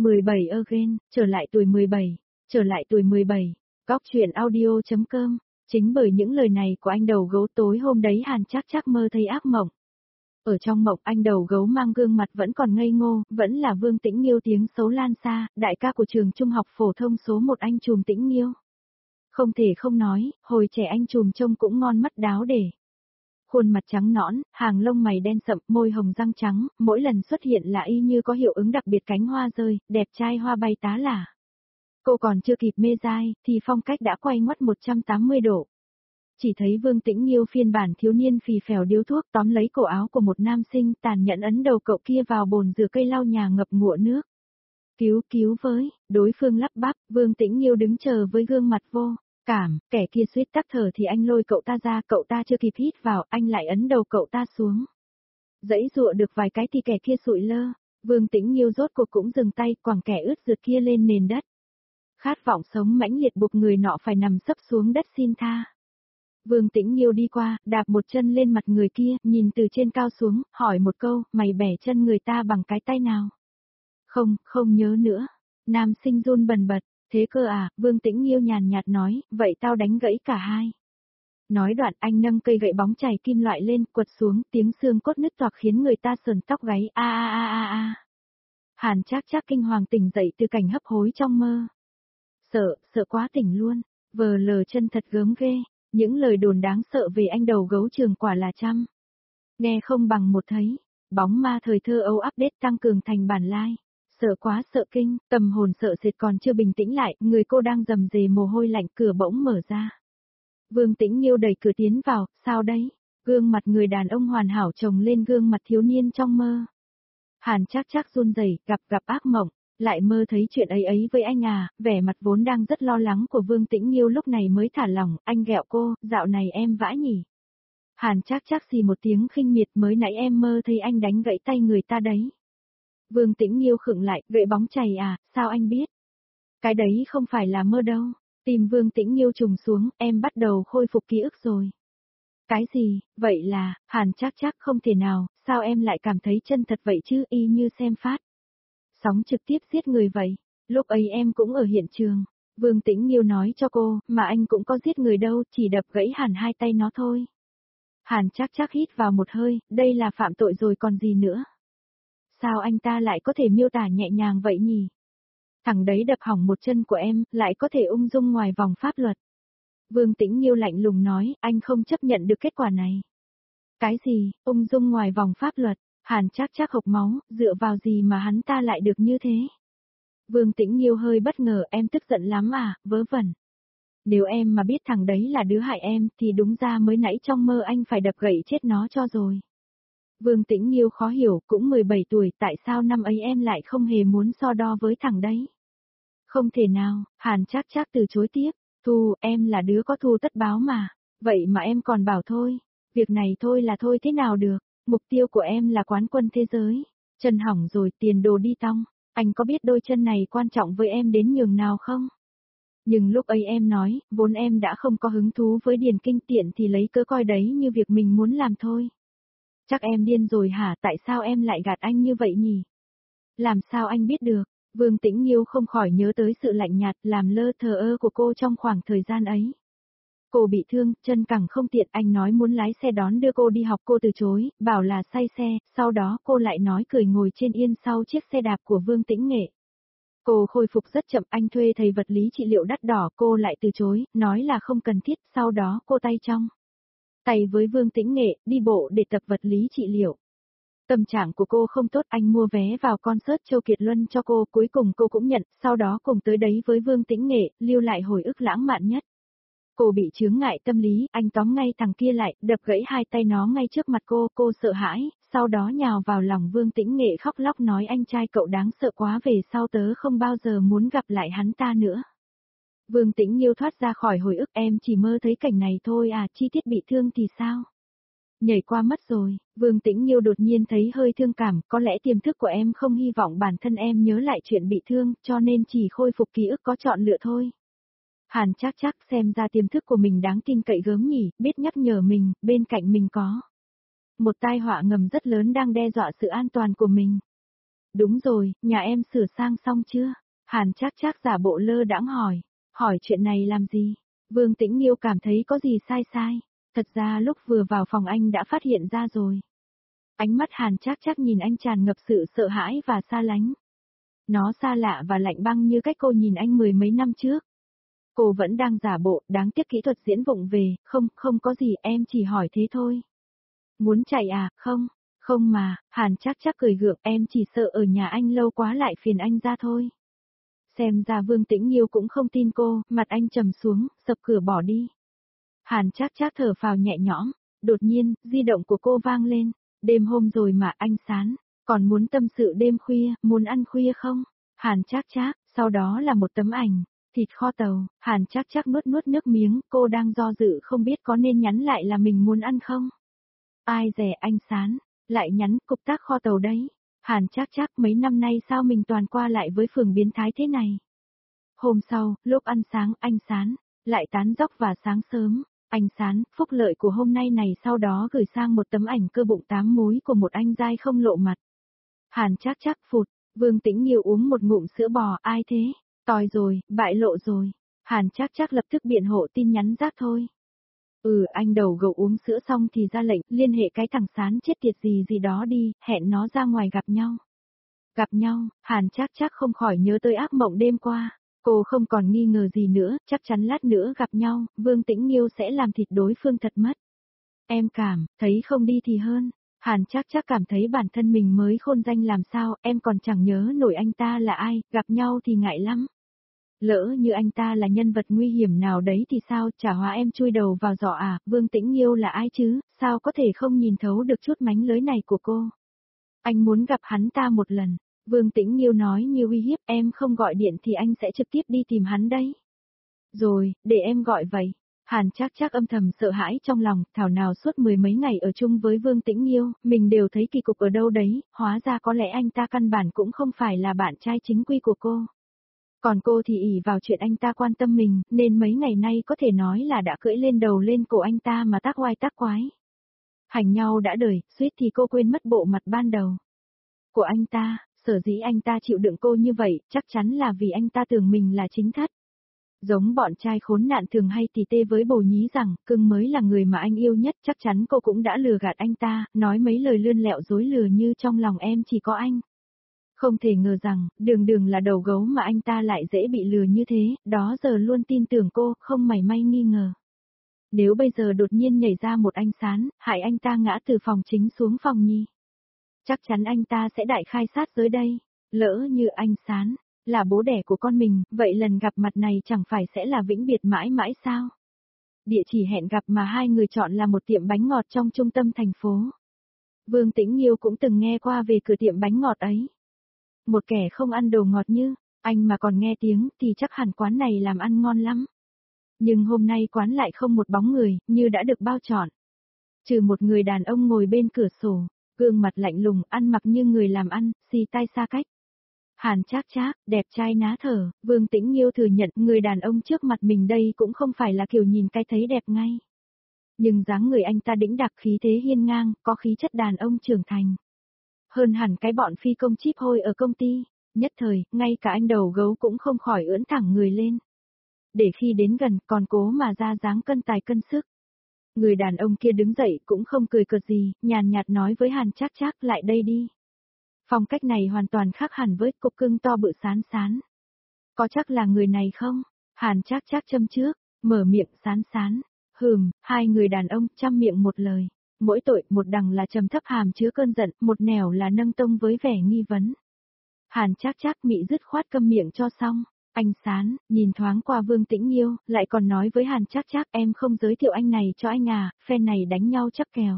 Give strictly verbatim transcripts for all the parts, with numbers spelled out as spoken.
mười bảy again, trở lại tuổi mười bảy, trở lại tuổi mười bảy. Góc truyện audio.com. Chính bởi những lời này của anh đầu gấu tối hôm đấy Hàn Trác Trác mơ thấy ác mộng. Ở trong mộng anh đầu gấu mang gương mặt vẫn còn ngây ngô, vẫn là Vương Tĩnh Nghiêu tiếng xấu lan xa, đại ca của trường trung học phổ thông số một anh trùm Tĩnh Nghiêu. Không thể không nói, hồi trẻ anh trùm trông cũng ngon mắt đáo để. Khuôn mặt trắng nõn, hàng lông mày đen sậm, môi hồng răng trắng, mỗi lần xuất hiện là y như có hiệu ứng đặc biệt cánh hoa rơi, đẹp trai hoa bay tá lả. Cô còn chưa kịp mê dai, thì phong cách đã quay ngoắt một trăm tám mươi độ. Chỉ thấy Vương Tĩnh Nghiêu phiên bản thiếu niên phì phèo điếu thuốc tóm lấy cổ áo của một nam sinh tàn nhẫn ấn đầu cậu kia vào bồn rửa cây lau nhà ngập ngụa nước. Cứu cứu với, đối phương lắp bắp, Vương Tĩnh Nghiêu đứng chờ với gương mặt vô cảm, kẻ kia suýt tắc thở thì anh lôi cậu ta ra, cậu ta chưa kịp hít vào, anh lại ấn đầu cậu ta xuống. Dãy dụa được vài cái thì kẻ kia sụi lơ, Vương Tĩnh Nghiêu rốt cuộc cũng dừng tay, quẳng kẻ ướt rượt kia lên nền đất. Khát vọng sống mãnh liệt buộc người nọ phải nằm sấp xuống đất xin tha. Vương Tĩnh Nghiêu đi qua, đạp một chân lên mặt người kia, nhìn từ trên cao xuống, hỏi một câu, mày bẻ chân người ta bằng cái tay nào? Không, không nhớ nữa. Nam sinh run bần bật, thế cơ à, Vương Tĩnh Nghiêu nhàn nhạt nói, vậy tao đánh gãy cả hai. Nói đoạn anh nâng cây gậy bóng chảy kim loại lên, quật xuống, tiếng xương cốt nứt toạc khiến người ta sờn tóc gáy, a a a a a. Hàn Trác Trác kinh hoàng tỉnh dậy từ cảnh hấp hối trong mơ. Sợ, sợ quá tỉnh luôn, vờ lờ chân thật gớm ghê. Những lời đồn đáng sợ về anh đầu gấu trường quả là trăm. Nghe không bằng một thấy. Bóng ma thời thơ ấu update tăng cường thành bản lai. Sợ quá sợ kinh, tâm hồn sợ sệt còn chưa bình tĩnh lại, người cô đang rầm rề mồ hôi lạnh, cửa bỗng mở ra. Vương Tĩnh Nghiêu đẩy cửa tiến vào, sao đấy? Gương mặt người đàn ông hoàn hảo chồng lên gương mặt thiếu niên trong mơ. Hàn Trác Trác run rẩy, gặp gặp ác mộng. Lại mơ thấy chuyện ấy ấy với anh à, vẻ mặt vốn đang rất lo lắng của Vương Tĩnh Nghiêu lúc này mới thả lỏng, anh ghẹo cô, dạo này em vãi nhỉ. Hàn Trác Trác xì một tiếng khinh miệt, mới nãy em mơ thấy anh đánh gãy tay người ta đấy. Vương Tĩnh Nghiêu khựng lại, gậy bóng chày à, sao anh biết? Cái đấy không phải là mơ đâu. Tìm Vương Tĩnh Nghiêu trùng xuống, em bắt đầu khôi phục ký ức rồi. Cái gì, vậy là, Hàn Trác Trác không thể nào, sao em lại cảm thấy chân thật vậy chứ, y như xem phát. Sóng trực tiếp giết người vậy, lúc ấy em cũng ở hiện trường. Vương Tĩnh Nghiêu nói cho cô, mà anh cũng có giết người đâu, chỉ đập gãy hẳn hai tay nó thôi. Hàn Trác Trác hít vào một hơi, đây là phạm tội rồi còn gì nữa. Sao anh ta lại có thể miêu tả nhẹ nhàng vậy nhỉ? Thằng đấy đập hỏng một chân của em, lại có thể ung dung ngoài vòng pháp luật. Vương Tĩnh Nghiêu lạnh lùng nói, anh không chấp nhận được kết quả này. Cái gì, ung dung ngoài vòng pháp luật? Hàn Trác Trác hộc máu, dựa vào gì mà hắn ta lại được như thế? Vương Tĩnh Nghiêu hơi bất ngờ, em tức giận lắm à, vớ vẩn. Nếu em mà biết thằng đấy là đứa hại em, thì đúng ra mới nãy trong mơ anh phải đập gậy chết nó cho rồi. Vương Tĩnh Nghiêu khó hiểu, cũng mười bảy tuổi, tại sao năm ấy em lại không hề muốn so đo với thằng đấy? Không thể nào, Hàn Trác Trác từ chối tiếp, Thu, em là đứa có thù tất báo mà, vậy mà em còn bảo thôi, việc này thôi là thôi thế nào được, mục tiêu của em là quán quân thế giới, chân hỏng rồi tiền đồ đi tong, anh có biết đôi chân này quan trọng với em đến nhường nào không? Nhưng lúc ấy em nói, vốn em đã không có hứng thú với điền kinh tiện thì lấy cớ coi đấy như việc mình muốn làm thôi. Chắc em điên rồi hả, tại sao em lại gạt anh như vậy nhỉ? Làm sao anh biết được? Vương Tĩnh Nghiêu không khỏi nhớ tới sự lạnh nhạt, làm lơ thờ ơ của cô trong khoảng thời gian ấy. Cô bị thương, chân cẳng không tiện, anh nói muốn lái xe đón đưa cô đi học cô từ chối, bảo là say xe, sau đó cô lại nói cười ngồi trên yên sau chiếc xe đạp của Vương Tĩnh Nghệ. Cô khôi phục rất chậm, anh thuê thầy vật lý trị liệu đắt đỏ, cô lại từ chối, nói là không cần thiết, sau đó cô tay trong tay với Vương Tĩnh Nghệ, đi bộ để tập vật lý trị liệu. Tâm trạng của cô không tốt, anh mua vé vào concert Châu Kiệt Luân cho cô, cuối cùng cô cũng nhận, sau đó cùng tới đấy với Vương Tĩnh Nghệ, lưu lại hồi ức lãng mạn nhất. Cô bị chướng ngại tâm lý, anh tóm ngay thằng kia lại, đập gãy hai tay nó ngay trước mặt cô, cô sợ hãi, sau đó nhào vào lòng Vương Tĩnh Nghệ khóc lóc nói anh trai cậu đáng sợ quá, về sau tớ không bao giờ muốn gặp lại hắn ta nữa. Vương Tĩnh Nghiêu thoát ra khỏi hồi ức, em chỉ mơ thấy cảnh này thôi à, chi tiết bị thương thì sao? Nhảy qua mất rồi, Vương Tĩnh Nghiêu đột nhiên thấy hơi thương cảm, có lẽ tiềm thức của em không hy vọng bản thân em nhớ lại chuyện bị thương, cho nên chỉ khôi phục ký ức có chọn lựa thôi. Hàn Trác Trác xem ra tiềm thức của mình đáng tin cậy gớm nhỉ, biết nhắc nhở mình, bên cạnh mình có một tai họa ngầm rất lớn đang đe dọa sự an toàn của mình. Đúng rồi, nhà em sửa sang xong chưa? Hàn Trác Trác giả bộ lơ đãng hỏi. Hỏi chuyện này làm gì? Vương Tĩnh Nghiêu cảm thấy có gì sai sai. Thật ra lúc vừa vào phòng anh đã phát hiện ra rồi. Ánh mắt Hàn Trác Trác nhìn anh tràn ngập sự sợ hãi và xa lánh. Nó xa lạ và lạnh băng như cách cô nhìn anh mười mấy năm trước. Cô vẫn đang giả bộ, đáng tiếc kỹ thuật diễn vụng về, không, không có gì, em chỉ hỏi thế thôi. Muốn chạy à, không, không mà, Hàn Trác Trác cười gượng, em chỉ sợ ở nhà anh lâu quá lại phiền anh ra thôi. Xem ra Vương Tĩnh Nghiêu cũng không tin cô, mặt anh trầm xuống, sập cửa bỏ đi. Hàn Trác Trác thở phào nhẹ nhõm, đột nhiên, di động của cô vang lên, đêm hôm rồi mà anh Sán, còn muốn tâm sự đêm khuya, muốn ăn khuya không? Hàn Trác Trác, sau đó là một tấm ảnh, thịt kho tàu, Hàn Trác Trác nuốt nuốt nước miếng, cô đang do dự không biết có nên nhắn lại là mình muốn ăn không? Ai dè anh Sán, lại nhắn cục tác kho tàu đấy. Hàn Trác Trác mấy năm nay sao mình toàn qua lại với phường biến thái thế này? Hôm sau, lúc ăn sáng, anh Sán, lại tán dóc và sáng sớm, anh Sán, phúc lợi của hôm nay này sau đó gửi sang một tấm ảnh cơ bụng tám múi của một anh giai không lộ mặt. Hàn Trác Trác phụt, Vương Tĩnh Nghiêu uống một ngụm sữa bò, ai thế? Tòi rồi, bại lộ rồi. Hàn Trác Trác lập tức biện hộ tin nhắn rác thôi. Ừ, anh đầu gậu uống sữa xong thì ra lệnh, liên hệ cái thằng Sán chết tiệt gì gì đó đi, hẹn nó ra ngoài gặp nhau. Gặp nhau, Hàn Trác Trác không khỏi nhớ tới ác mộng đêm qua. Cô không còn nghi ngờ gì nữa, chắc chắn lát nữa gặp nhau, Vương Tĩnh Nghiêu sẽ làm thịt đối phương thật mất. Em cảm, thấy không đi thì hơn. Hàn Trác Trác cảm thấy bản thân mình mới khôn danh làm sao, em còn chẳng nhớ nổi anh ta là ai, gặp nhau thì ngại lắm. Lỡ như anh ta là nhân vật nguy hiểm nào đấy thì sao, chả hóa em chui đầu vào giỏ à, Vương Tĩnh Nghiêu là ai chứ, sao có thể không nhìn thấu được chút mánh lới này của cô. Anh muốn gặp hắn ta một lần, Vương Tĩnh Nghiêu nói như uy hiếp, em không gọi điện thì anh sẽ trực tiếp đi tìm hắn đấy. Rồi, để em gọi vậy. Hàn Trác Trác âm thầm sợ hãi trong lòng, thảo nào suốt mười mấy ngày ở chung với Vương Tĩnh Nghiêu, mình đều thấy kỳ cục ở đâu đấy, hóa ra có lẽ anh ta căn bản cũng không phải là bạn trai chính quy của cô. Còn cô thì ỷ vào chuyện anh ta quan tâm mình, nên mấy ngày nay có thể nói là đã cưỡi lên đầu lên cổ anh ta mà tác oai tác quái. Hành nhau đã đời, suýt thì cô quên mất bộ mặt ban đầu của anh ta, sở dĩ anh ta chịu đựng cô như vậy, chắc chắn là vì anh ta tưởng mình là chính thất. Giống bọn trai khốn nạn thường hay tì tê với bồ nhí rằng, cưng mới là người mà anh yêu nhất, chắc chắn cô cũng đã lừa gạt anh ta, nói mấy lời lươn lẹo dối lừa như trong lòng em chỉ có anh. Không thể ngờ rằng, đường đường là đầu gấu mà anh ta lại dễ bị lừa như thế, đó giờ luôn tin tưởng cô, không mảy may nghi ngờ. Nếu bây giờ đột nhiên nhảy ra một anh Sán, hại anh ta ngã từ phòng chính xuống phòng nhì. Chắc chắn anh ta sẽ đại khai sát giới đây. Lỡ như anh Sán là bố đẻ của con mình, vậy lần gặp mặt này chẳng phải sẽ là vĩnh biệt mãi mãi sao? Địa chỉ hẹn gặp mà hai người chọn là một tiệm bánh ngọt trong trung tâm thành phố. Vương Tĩnh Nghiêu cũng từng nghe qua về cửa tiệm bánh ngọt ấy. Một kẻ không ăn đồ ngọt như anh mà còn nghe tiếng thì chắc hẳn quán này làm ăn ngon lắm. Nhưng hôm nay quán lại không một bóng người, như đã được bao trọn. Trừ một người đàn ông ngồi bên cửa sổ, gương mặt lạnh lùng, ăn mặc như người làm ăn, xì tai xa cách. Hàn Trác Trác, đẹp trai ná thở, Vương Tĩnh Nghiêu thừa nhận người đàn ông trước mặt mình đây cũng không phải là kiểu nhìn cái thấy đẹp ngay. Nhưng dáng người anh ta đĩnh đạc, khí thế hiên ngang, có khí chất đàn ông trưởng thành. Hơn hẳn cái bọn phi công chíp hôi ở công ty, nhất thời, ngay cả anh đầu gấu cũng không khỏi ưỡn thẳng người lên. Để khi đến gần, còn cố mà ra dáng cân tài cân sức. Người đàn ông kia đứng dậy cũng không cười cợt gì, nhàn nhạt nói với Hàn Trác Trác, lại đây đi. Phong cách này hoàn toàn khác hẳn với cục cưng to bự Sán Sán. Có chắc là người này không? Hàn Trác Trác châm trước, mở miệng Sán Sán. Hừm, hai người đàn ông chăm miệng một lời. Mỗi tội, một đằng là trầm thấp hàm chứa cơn giận, một nẻo là nâng tông với vẻ nghi vấn. Hàn Trác Trác mị dứt khoát câm miệng cho xong. Anh Sán, nhìn thoáng qua Vương Tĩnh Nghiêu, lại còn nói với Hàn Trác Trác, em không giới thiệu anh này cho anh à, phe này đánh nhau chắc kèo.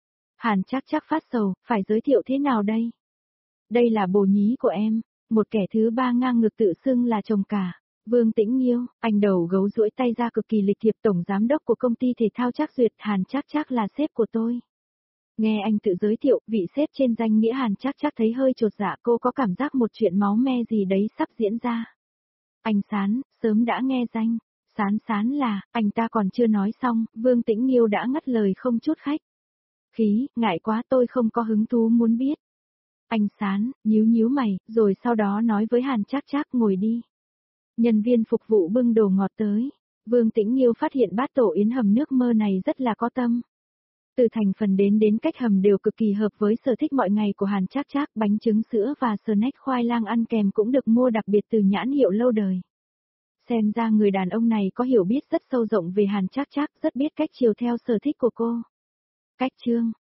Hàn Trác Trác phát sầu, phải giới thiệu thế nào đây? Đây là bồ nhí của em, một kẻ thứ ba ngang ngược tự xưng là chồng cả. Vương Tĩnh Nghiêu, anh đầu gấu duỗi tay ra cực kỳ lịch thiệp, tổng giám đốc của công ty thể thao Trác Duyệt, Hàn Trác Trác là sếp của tôi. Nghe anh tự giới thiệu, vị sếp trên danh nghĩa Hàn Trác Trác thấy hơi chột dạ, cô có cảm giác một chuyện máu me gì đấy sắp diễn ra. Anh Sán, sớm đã nghe danh. Sán Sán là, anh ta còn chưa nói xong, Vương Tĩnh Nghiêu đã ngắt lời không chút khách khí, ngại quá, tôi không có hứng thú muốn biết. Anh Sán, nhíu nhíu mày, rồi sau đó nói với Hàn Trác Trác ngồi đi. Nhân viên phục vụ bưng đồ ngọt tới. Vương Tĩnh Nghiêu phát hiện bát tổ yến hầm nước mơ này rất là có tâm. Từ thành phần đến đến cách hầm đều cực kỳ hợp với sở thích mọi ngày của Hàn Trác Trác, bánh trứng sữa và snack khoai lang ăn kèm cũng được mua đặc biệt từ nhãn hiệu lâu đời. Xem ra người đàn ông này có hiểu biết rất sâu rộng về Hàn Trác Trác, rất biết cách chiều theo sở thích của cô. Cách chương